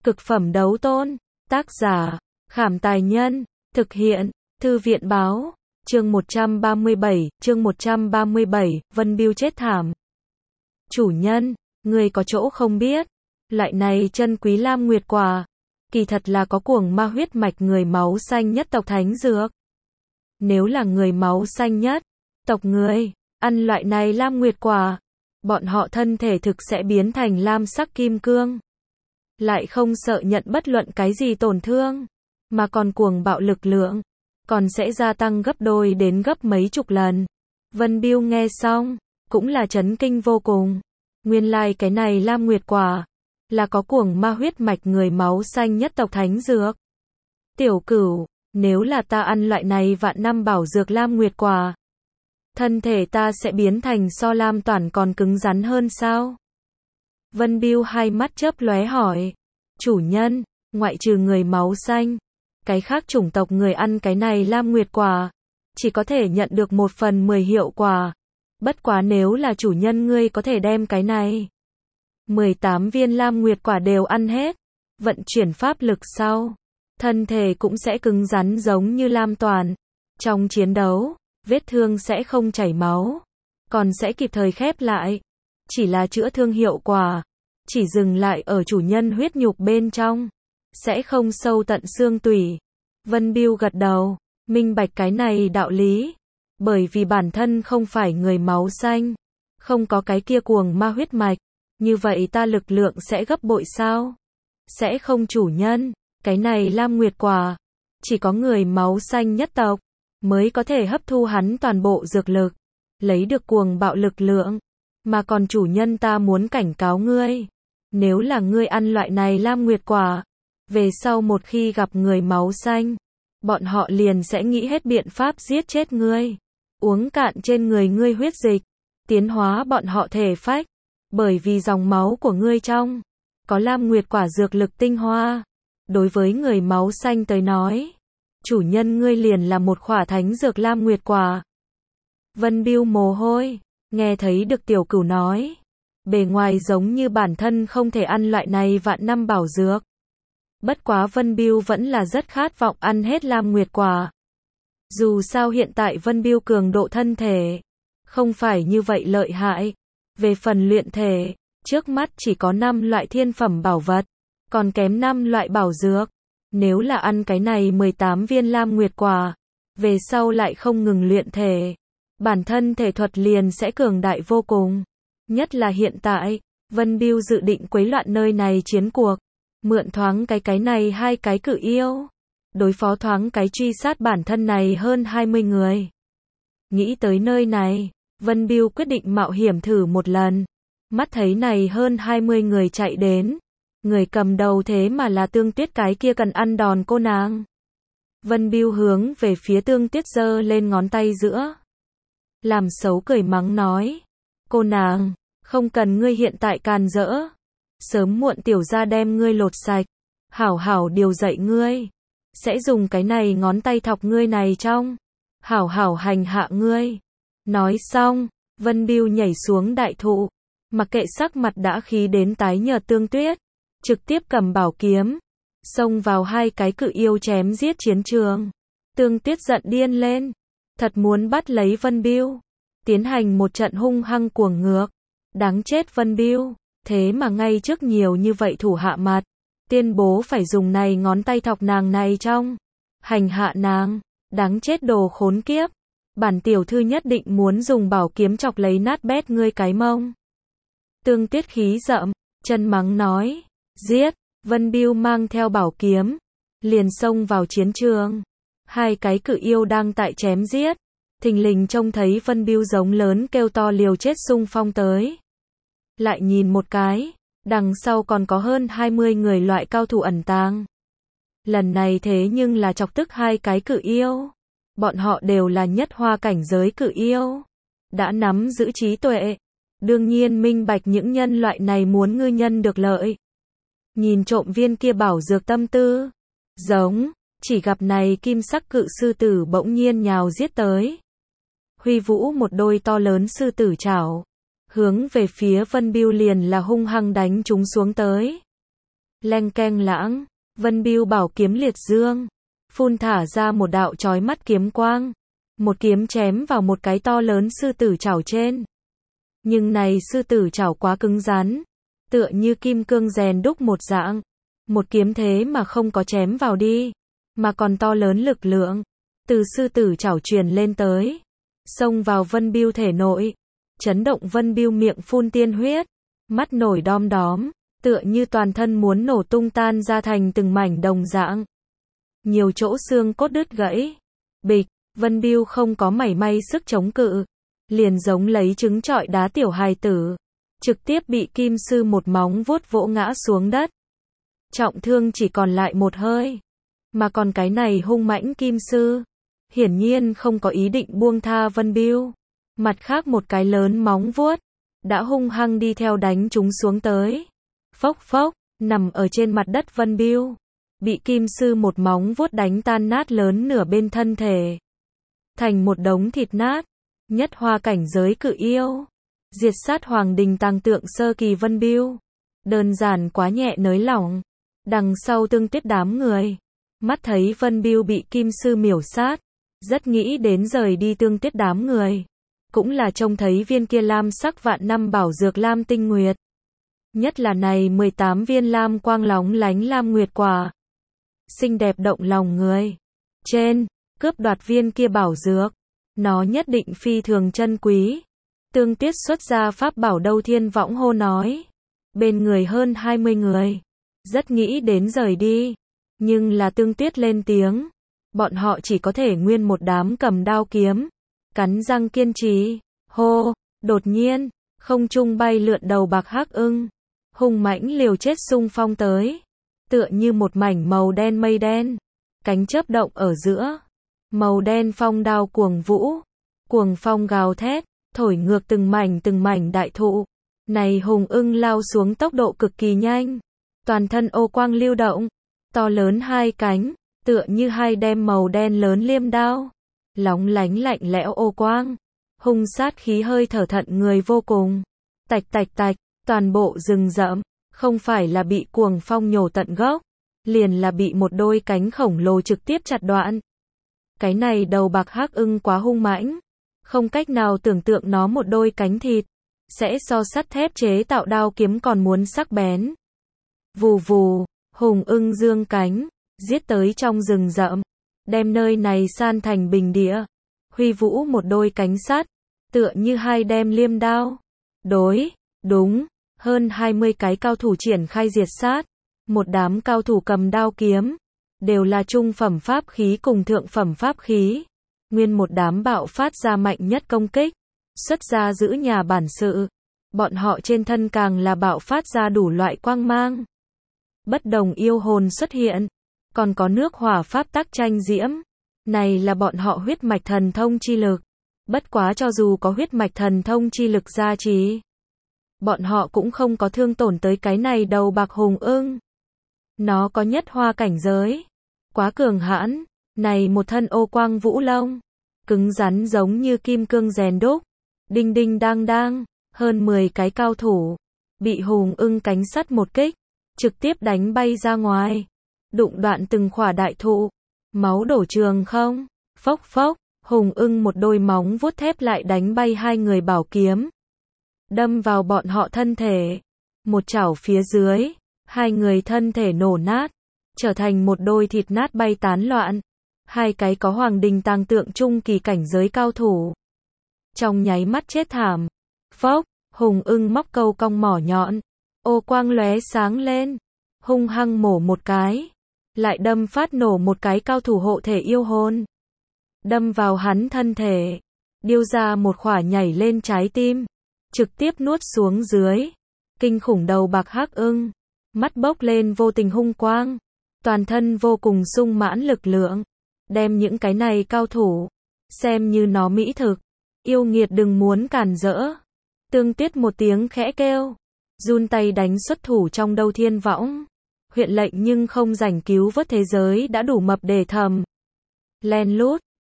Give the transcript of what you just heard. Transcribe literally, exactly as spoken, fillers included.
Cực phẩm đấu tôn. Tác giả, Khảm Tài Nhân. Thực hiện, Thư viện Báo. Chương một trăm ba mươi bảy, chương một trăm ba mươi bảy, Vân Bưu chết thảm. Chủ nhân, người có chỗ không biết. Loại này chân quý lam nguyệt quả, kỳ thật là có cuồng ma huyết mạch người máu xanh nhất tộc thánh dược. Nếu là người máu xanh nhất tộc người, ăn loại này lam nguyệt quả, bọn họ thân thể thực sẽ biến thành lam sắc kim cương. Lại không sợ nhận bất luận cái gì tổn thương, mà còn cuồng bạo lực lượng, còn sẽ gia tăng gấp đôi đến gấp mấy chục lần. Vân Bưu nghe xong, cũng là chấn kinh vô cùng. Nguyên lai like cái này lam nguyệt quả, là có cuồng ma huyết mạch người máu xanh nhất tộc thánh dược. Tiểu Cửu, nếu là ta ăn loại này vạn năm bảo dược lam nguyệt quả, thân thể ta sẽ biến thành so lam toàn còn cứng rắn hơn sao? Vân Bưu hai mắt chớp lóe hỏi. Chủ nhân, ngoại trừ người máu xanh, cái khác chủng tộc người ăn cái này lam nguyệt quả, chỉ có thể nhận được một phần mười hiệu quả. Bất quá nếu là chủ nhân ngươi có thể đem cái này mười tám viên lam nguyệt quả đều ăn hết, vận chuyển pháp lực sau, thân thể cũng sẽ cứng rắn giống như lam toàn. Trong chiến đấu, vết thương sẽ không chảy máu, còn sẽ kịp thời khép lại. Chỉ là chữa thương hiệu quả, chỉ dừng lại ở chủ nhân huyết nhục bên trong, sẽ không sâu tận xương tủy. Vân Bưu gật đầu, minh bạch cái này đạo lý. Bởi vì bản thân không phải người máu xanh, không có cái kia cuồng ma huyết mạch, như vậy ta lực lượng sẽ gấp bội sao? Sẽ không chủ nhân, cái này lam nguyệt quả, chỉ có người máu xanh nhất tộc mới có thể hấp thu hắn toàn bộ dược lực, lấy được cuồng bạo lực lượng. Mà còn chủ nhân ta muốn cảnh cáo ngươi, nếu là ngươi ăn loại này lam nguyệt quả, về sau một khi gặp người máu xanh, bọn họ liền sẽ nghĩ hết biện pháp giết chết ngươi, uống cạn trên người ngươi huyết dịch, tiến hóa bọn họ thể phách, bởi vì dòng máu của ngươi trong có lam nguyệt quả dược lực tinh hoa. Đối với người máu xanh tới nói, chủ nhân ngươi liền là một khỏa thánh dược lam nguyệt quả. Vân Bưu mồ hôi, nghe thấy được Tiểu Cửu nói, bề ngoài giống như bản thân không thể ăn loại này vạn năm bảo dược. Bất quá Vân Bưu vẫn là rất khát vọng ăn hết lam nguyệt quả. Dù sao hiện tại Vân Bưu cường độ thân thể không phải như vậy lợi hại. Về phần luyện thể, trước mắt chỉ có năm loại thiên phẩm bảo vật, còn kém năm loại bảo dược. Nếu là ăn cái này mười tám viên lam nguyệt quả, về sau lại không ngừng luyện thể, bản thân thể thuật liền sẽ cường đại vô cùng. Nhất là hiện tại, Vân Bưu dự định quấy loạn nơi này chiến cuộc, mượn thoáng cái cái này hai cái cự yêu, đối phó thoáng cái truy sát bản thân này hơn hai mươi người. Nghĩ tới nơi này, Vân Bưu quyết định mạo hiểm thử một lần. Mắt thấy này hơn hai mươi người chạy đến, người cầm đầu thế mà là Tương Tuyết cái kia cần ăn đòn cô nàng. Vân Bưu hướng về phía Tương Tuyết giơ lên ngón tay giữa, làm xấu cười mắng nói, cô nàng, không cần ngươi hiện tại càn rỡ, sớm muộn tiểu gia đem ngươi lột sạch, hảo hảo điều dạy ngươi, sẽ dùng cái này ngón tay thọc ngươi này trong, hảo hảo hành hạ ngươi. Nói xong, Vân Bưu nhảy xuống đại thụ, mặc kệ sắc mặt đã khí đến tái nhợt Tương Tuyết, trực tiếp cầm bảo kiếm, xông vào hai cái cự yêu chém giết chiến trường. Tương Tuyết giận điên lên, thật muốn bắt lấy Vân Bưu, tiến hành một trận hung hăng cuồng ngược. Đáng chết Vân Bưu, thế mà ngay trước nhiều như vậy thủ hạ mặt, tuyên bố phải dùng này ngón tay thọc nàng này trong, hành hạ nàng, đáng chết đồ khốn kiếp. Bản tiểu thư nhất định muốn dùng bảo kiếm chọc lấy nát bét ngươi cái mông. Tương Tuyết khí rợm, chân mắng nói, giết. Vân Bưu mang theo bảo kiếm, liền xông vào chiến trường. Hai cái cự yêu đang tại chém giết, thình lình trông thấy Vân Bưu giống lớn kêu to liều chết xung phong tới. Lại nhìn một cái, đằng sau còn có hơn hai mươi người loại cao thủ ẩn tàng. Lần này thế nhưng là chọc tức hai cái cự yêu. Bọn họ đều là nhất hoa cảnh giới cự yêu, đã nắm giữ trí tuệ, đương nhiên minh bạch những nhân loại này muốn ngư nhân được lợi, nhìn trộm viên kia bảo dược tâm tư. Giống, chỉ gặp này kim sắc cự sư tử bỗng nhiên nhào giết tới, huy vũ một đôi to lớn sư tử trảo, hướng về phía Vân Bưu liền là hung hăng đánh chúng xuống tới. leng keng lãng, Vân Bưu bảo kiếm liệt dương, phun thả ra một đạo chói mắt kiếm quang, một kiếm chém vào một cái to lớn sư tử chảo trên. Nhưng này sư tử chảo quá cứng rắn, tựa như kim cương rèn đúc một dạng, một kiếm thế mà không có chém vào đi, mà còn to lớn lực lượng, từ sư tử chảo truyền lên tới, xông vào Vân Bưu thể nội, chấn động Vân Bưu miệng phun tiên huyết, mắt nổi đom đóm, tựa như toàn thân muốn nổ tung tan ra thành từng mảnh đồng dạng. Nhiều chỗ xương cốt đứt gãy. Bịch, Vân Bưu không có mảy may sức chống cự, liền giống lấy trứng trọi đá tiểu hài tử, trực tiếp bị kim sư một móng vuốt vỗ ngã xuống đất. Trọng thương chỉ còn lại một hơi, mà còn cái này hung mãnh kim sư, hiển nhiên không có ý định buông tha Vân Bưu. Mặt khác một cái lớn móng vuốt, đã hung hăng đi theo đánh chúng xuống tới. Phốc phốc, nằm ở trên mặt đất Vân Bưu, bị kim sư một móng vuốt đánh tan nát lớn nửa bên thân thể, thành một đống thịt nát. Nhất hoa cảnh giới cự yêu, diệt sát hoàng đình tàng tượng sơ kỳ Vân Bưu, đơn giản quá nhẹ nới lỏng. Đằng sau Tương Tuyết đám người, mắt thấy Vân Bưu bị kim sư miểu sát, rất nghĩ đến rời đi Tương Tuyết đám người, cũng là trông thấy viên kia lam sắc vạn năm bảo dược lam tinh nguyệt, nhất là này mười tám viên lam quang lóng lánh lam nguyệt quả, xinh đẹp động lòng người. Trên, cướp đoạt viên kia bảo dược, nó nhất định phi thường chân quý. Tương Tuyết xuất ra pháp bảo Đâu Thiên Võng hô nói, bên người hơn hai mươi người, rất nghĩ đến rời đi, nhưng là Tương Tuyết lên tiếng, bọn họ chỉ có thể nguyên một đám cầm đao kiếm, cắn răng kiên trì. Hô, đột nhiên, không trung bay lượn đầu bạc hắc ưng, hung mãnh liều chết xung phong tới, tựa như một mảnh màu đen mây đen, cánh chớp động ở giữa, màu đen phong đao cuồng vũ, cuồng phong gào thét, thổi ngược từng mảnh từng mảnh đại thụ. Này hùng ưng lao xuống tốc độ cực kỳ nhanh, toàn thân ô quang lưu động, to lớn hai cánh, tựa như hai đem màu đen lớn liêm đao, lóng lánh lạnh lẽo ô quang, hung sát khí hơi thở thận người vô cùng. Tạch tạch tạch, toàn bộ rừng rậm, không phải là bị cuồng phong nhổ tận gốc, liền là bị một đôi cánh khổng lồ trực tiếp chặt đoạn. Cái này đầu bạc hắc ưng quá hung mãnh, không cách nào tưởng tượng nó một đôi cánh thịt, sẽ so sắt thép chế tạo đao kiếm còn muốn sắc bén. Vù vù, hùng ưng dương cánh, giết tới trong rừng rậm, đem nơi này san thành bình địa, huy vũ một đôi cánh sắt, tựa như hai đem liêm đao. Đối, đúng, hơn hai mươi cái cao thủ triển khai diệt sát, một đám cao thủ cầm đao kiếm, đều là trung phẩm pháp khí cùng thượng phẩm pháp khí, nguyên một đám bạo phát ra mạnh nhất công kích, xuất ra giữ nhà bản sự, bọn họ trên thân càng là bạo phát ra đủ loại quang mang. Bất đồng yêu hồn xuất hiện, còn có nước hỏa pháp tắc tranh diễm, này là bọn họ huyết mạch thần thông chi lực. Bất quá cho dù có huyết mạch thần thông chi lực gia trì, bọn họ cũng không có thương tổn tới cái này đầu bạc hùng ưng. Nó có nhất hoa cảnh giới, quá cường hãn, này một thân ô quang vũ lông, cứng rắn giống như kim cương rèn đúc, đinh đinh đang đang, hơn mười cái cao thủ, bị hùng ưng cánh sắt một kích, trực tiếp đánh bay ra ngoài, đụng đoạn từng khỏa đại thụ, máu đổ trường không, phốc phốc, hùng ưng một đôi móng vuốt thép lại đánh bay hai người bảo kiếm, đâm vào bọn họ thân thể, một chảo phía dưới, hai người thân thể nổ nát, trở thành một đôi thịt nát bay tán loạn, hai cái có hoàng đình tàng tượng trung kỳ cảnh giới cao thủ, trong nháy mắt chết thảm. Phốc, hùng ưng móc câu cong mỏ nhọn, ô quang lóe sáng lên, hung hăng mổ một cái, lại đâm phát nổ một cái cao thủ hộ thể yêu hồn, đâm vào hắn thân thể, điêu ra một khỏa nhảy lên trái tim, trực tiếp nuốt xuống dưới. Kinh khủng đầu bạc hắc ưng, mắt bốc lên vô tình hung quang, toàn thân vô cùng sung mãn lực lượng, đem những cái này cao thủ xem như nó mỹ thực, yêu nghiệt đừng muốn cản rỡ. Tương Tuyết một tiếng khẽ kêu, run tay đánh xuất thủ trong Đâu Thiên Võng, huyện lệnh nhưng không rảnh cứu vớt thế giới đã đủ mập để thầm. Len lút,